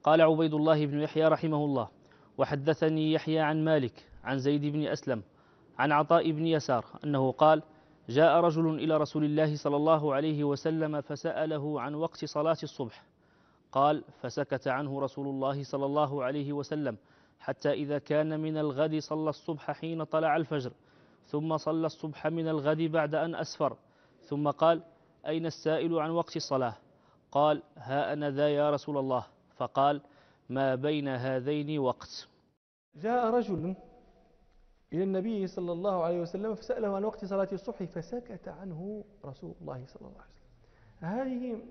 قال عبيد الله بن يحيى رحمه الله: وحدثني يحيى عن مالك عن زيد بن أسلم عن عطاء بن يسار أنه قال: جاء رجل إلى رسول الله صلى الله عليه وسلم فسأله عن وقت صلاة الصبح. قال: فسكت عنه رسول الله صلى الله عليه وسلم حتى إذا كان من الغد صلى الصبح حين طلع الفجر، ثم صلى الصبح من الغد بعد أن أسفر، ثم قال: أين السائل عن وقت الصلاة؟ قال: ها أنا ذا يا رسول الله. فقال: ما بين هذين وقت. جاء رجل إلى النبي صلى الله عليه وسلم فسأله عن وقت صلاة الصبح فسكت عنه رسول الله صلى الله عليه وسلم.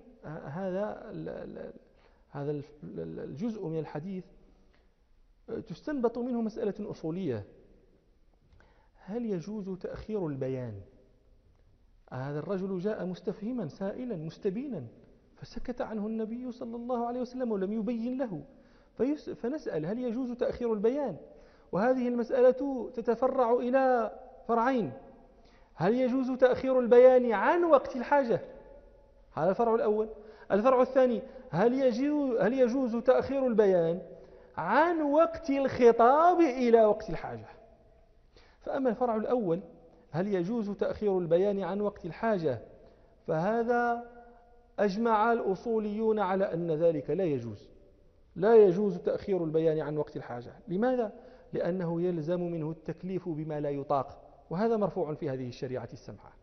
هذا الجزء من الحديث تستنبط منه مسألة أصولية: هل يجوز تأخير البيان؟ هذا الرجل جاء مستفهما سائلا مستبينا، فسكت عنه النبي صلى الله عليه وسلم ولم يبين له، فنسأل: هل يجوز تأخير البيان؟ وهذه المسألة تتفرع إلى فرعين: هل يجوز تأخير البيان عن وقت الحاجة؟ هذا الفرع الأول. الفرع الثاني: هل يجوز تأخير البيان عن وقت الخطاب إلى وقت الحاجة؟ فأما الفرع الأول: هل يجوز تأخير البيان عن وقت الحاجة، فهذا أجمع الأصوليون على أن ذلك لا يجوز تأخير البيان عن وقت الحاجة. لماذا؟ لأنه يلزم منه التكليف بما لا يطاق، وهذا مرفوع في هذه الشريعة السمحة.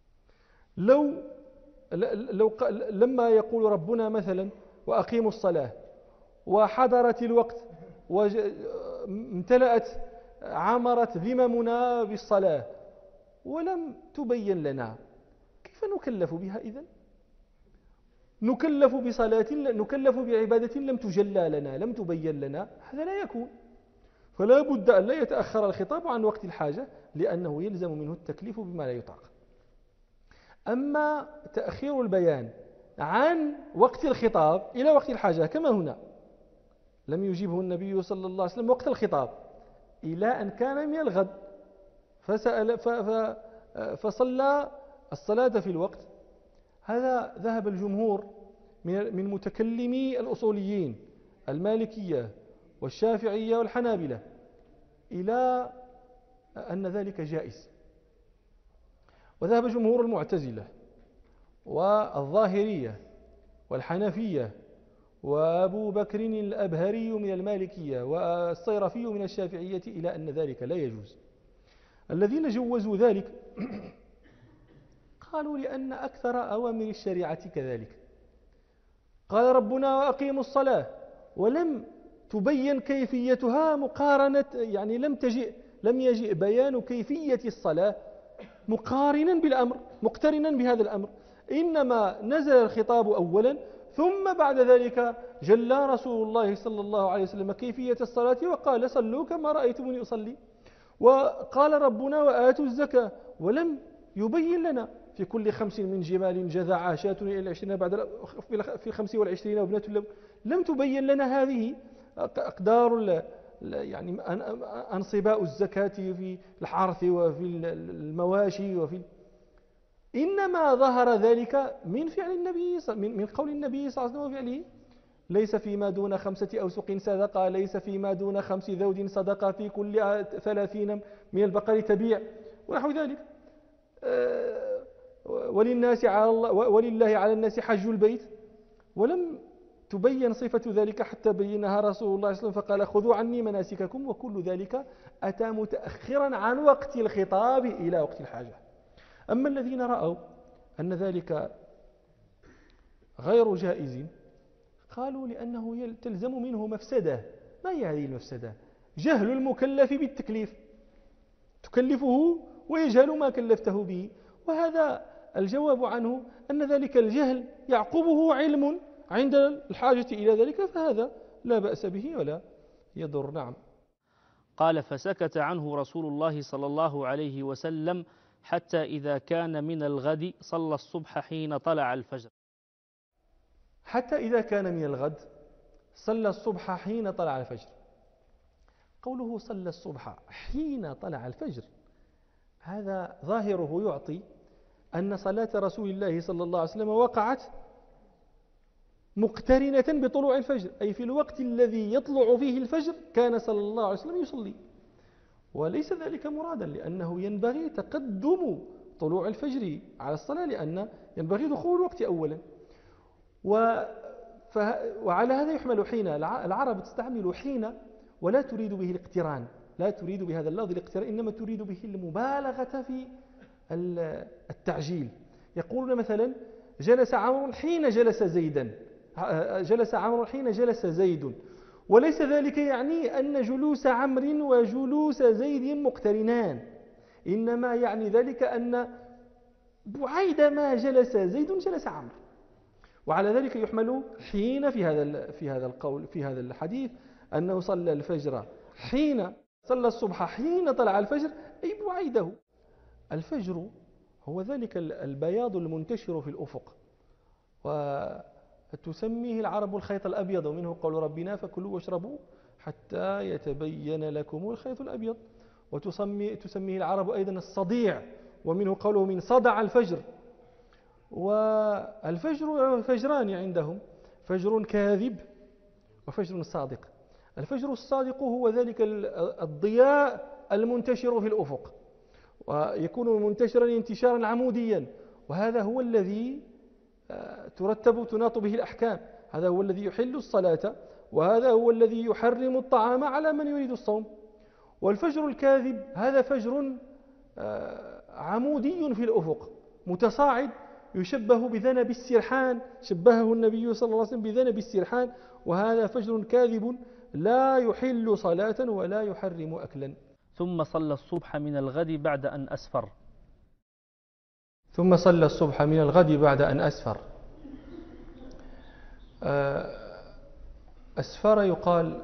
لما يقول ربنا مثلا: وأقيموا الصلاة، وحضرت الوقت وامتلأت عمرت ذممنا بالصلاة ولم تبين لنا، كيف نكلف بها إذن؟ نكلف بصلاة، نكلف بعبادة لم تجلى لنا، لم تبين لنا، هذا لا يكون. فلا بد أن لا يتأخر الخطاب عن وقت الحاجة، لأنه يلزم منه التكليف بما لا يطاق. أما تأخير البيان عن وقت الخطاب إلى وقت الحاجة كما هنا، لم يجيبه النبي صلى الله عليه وسلم وقت الخطاب إلى أن كان من الغد، فصلى الصلاة في الوقت. هذا ذهب الجمهور من متكلمي الأصوليين المالكية والشافعية والحنابلة إلى أن ذلك جائز، وذهب جمهور المعتزلة والظاهرية والحنفية وأبو بكر الأبهري من المالكية والصيرفي من الشافعية إلى أن ذلك لا يجوز. الذين جوزوا ذلك قالوا لأن أكثر أوامر الشريعة كذلك. قال ربنا: وأقيموا الصلاة، ولم تبين كيفيتها مقارنة، يعني لم يجئ بيان كيفية الصلاة مقارنا بالأمر، مقترنا بهذا الأمر، إنما نزل الخطاب أولا، ثم بعد ذلك جلى رسول الله صلى الله عليه وسلم كيفية الصلاة وقال: صلوا كما رأيتموني أصلي. وقال ربنا: وآتوا الزكاة، ولم يبين لنا في كل 5 من جمال جذعا شاة إلى 20 بعد في 25 وابنة لم تبين لنا هذه أقدار يعني أنصباء الزكاة في الحرث وفي المواشي إنما ظهر ذلك من فعل النبي، من قول النبي صلى الله عليه وسلم وفعله: ليس فيما دون 5 أوسق صدقة، ليس فيما دون 5 ذود صدقة، في كل 30 من البقر تبيع، ونحو ذلك. ولله على الناس حج البيت، ولم تبين صفة ذلك حتى بينها رسول الله صلى الله عليه وسلم فقال: خذوا عني مناسككم، وكل ذلك أتى متأخرا عن وقت الخطاب إلى وقت الحاجة. أما الذين رأوا أن ذلك غير جائز قالوا لأنه تلزم منه مفسدة. ما هي هذه المفسدة؟ جهل المكلف بالتكليف، تكلفه ويجهل ما كلفته به، وهذا الجواب عنه أن ذلك الجهل يعقبه علم عند الحاجة إلى ذلك، فهذا لا بأس به ولا يضر. نعم. قال: فسكت عنه رسول الله صلى الله عليه وسلم حتى إذا كان من الغد صلى الصبح حين طلع الفجر. حتى إذا كان من الغد صلى الصبح حين طلع الفجر. قوله صلى الصبح حين طلع الفجر، هذا ظاهره يعطي أن صلاة رسول الله صلى الله عليه وسلم وقعت مقترنة بطلوع الفجر، أي في الوقت الذي يطلع فيه الفجر كان صلى الله عليه وسلم يصلي. وليس ذلك مرادا، لأنه ينبغي تقدم طلوع الفجر على الصلاة، لأن ينبغي دخول الوقت أولا. وعلى هذا يحمل حين. العرب تستعمل حين ولا تريد به الاقتران، لا تريد بهذا اللفظ الاقتران، إنما تريد به المبالغة في التعجيل. يقولون مثلا جلس عمرو حين جلس زيدا، جلس عمرو حين جلس زيد، وليس ذلك يعني أن جلوس عمرو وجلوس زيد مقترنان، إنما يعني ذلك أن بعيدما جلس زيد جلس عمرو. وعلى ذلك يحمل حين في هذا القول، في هذا الحديث، أنه صلى الفجر حين صلى الصبح حين طلع الفجر، أي بعيده. الفجر هو ذلك البياض المنتشر في الأفق، وتسميه العرب الخيط الأبيض، ومنه قول ربنا فكلوا واشربوا حتى يتبين لكم الخيط الأبيض. وتسميه العرب أيضا الصديع، ومنه قوله من صدع الفجر. والفجر فجران عندهم، فجر كاذب وفجر صادق. الفجر الصادق هو ذلك الضياء المنتشر في الأفق، ويكون منتشرا انتشارا عموديا، وهذا هو الذي تناط به الأحكام، هذا هو الذي يحل الصلاة، وهذا هو الذي يحرم الطعام على من يريد الصوم. والفجر الكاذب هذا فجر عمودي في الأفق متصاعد، يشبه بذنب السرحان، شبهه النبي صلى الله عليه وسلم بذنب السرحان، وهذا فجر كاذب لا يحل صلاة ولا يحرم أكلا. ثم صلى الصبح من الغد بعد أن أسفر. ثم صلى الصبح من الغد بعد أن أسفر. أسفر يقال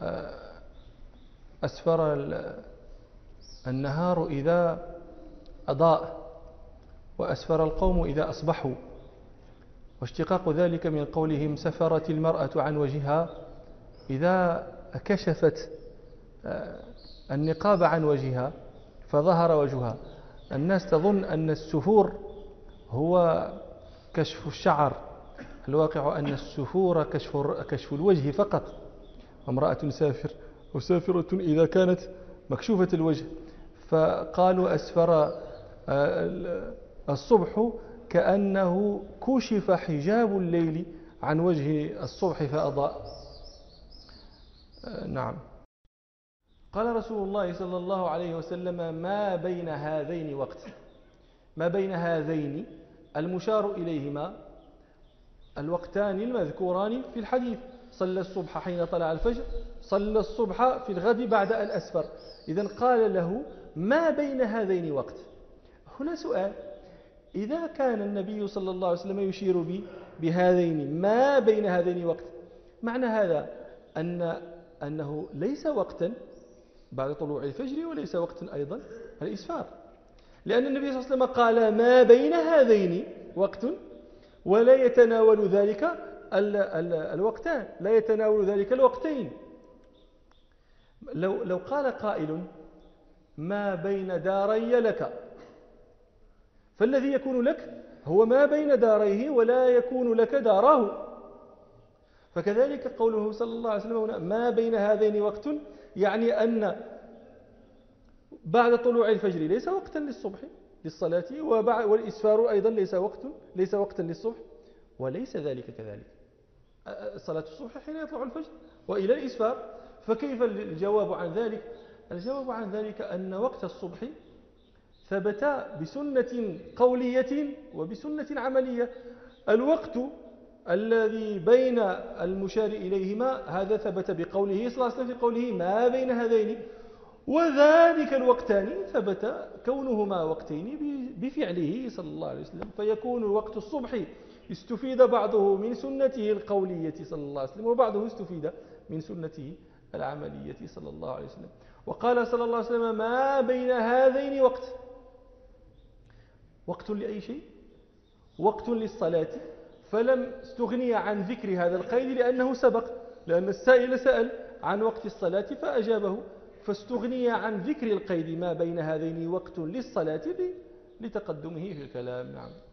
أسفر النهار إذا أضاء، وأسفر القوم إذا أصبحوا، واشتقاق ذلك من قولهم سفرت المرأة عن وجهها، إذا كشفت النقاب عن وجهها فظهر وجهها. الناس تظن أن السفور هو كشف الشعر، الواقع أن السفور كشف الوجه فقط. امرأة مسافرة إذا كانت مكشوفة الوجه، فقالوا أسفر الصبح كأنه كشف حجاب الليل عن وجه الصبح فأضاء. نعم. قال رسول الله صلى الله عليه وسلم ما بين هذين وقت. ما بين هذين المشار إليهما الوقتان المذكوران في الحديث، صلى الصبح حين طلع الفجر، صلى الصبح في الغد بعد أن أسفر. إذن قال له ما بين هذين وقت. هنا سؤال، إذا كان النبي صلى الله عليه وسلم يشير بهذين ما بين هذين وقت، معنى هذا أنه ليس وقتا بعد طلوع الفجر، وليس وقتا أيضا الإسفار، لأن النبي صلى الله عليه وسلم قال ما بين هذين وقت، ولا يتناول ذلك الوقتان، لا يتناول ذلك الوقتين. لو قال قائل ما بين داري لك، فالذي يكون لك هو ما بين داريه، ولا يكون لك داراه. فكذلك قوله صلى الله عليه وسلم ما بين هذين وقت، يعني أن بعد طلوع الفجر ليس وقتا للصبح للصلاة، والإسفار أيضا ليس وقتا للصبح، وليس ذلك كذلك صلاة الصبح حين يطلع الفجر وإلى الإسفار. فكيف الجواب عن ذلك؟ الجواب عن ذلك أن وقت الصبح ثبت بسنة قولية وبسنة عملية. الوقت الذي بين المشار إليهما هذا ثبت بقوله صلى الله عليه وسلم في قوله ما بين هذين، وذلك الوقتان ثبت كونهما وقتين بفعله صلى الله عليه وسلم. فيكون وقت الصبح استفيد بعضه من سنته القولية صلى الله عليه وسلم، وبعضه استفيد من سنته العملية صلى الله عليه وسلم. وقال صلى الله عليه وسلم ما بين هذين وقت. وقت لأي شيء؟ وقت للصلاة، فلم استغني عن ذكر هذا القيد لأنه سبق، لأن السائل سأل عن وقت الصلاة فأجابه، فاستغني عن ذكر القيد ما بين هذين وقت للصلاة لتقدمه في الكلام. نعم.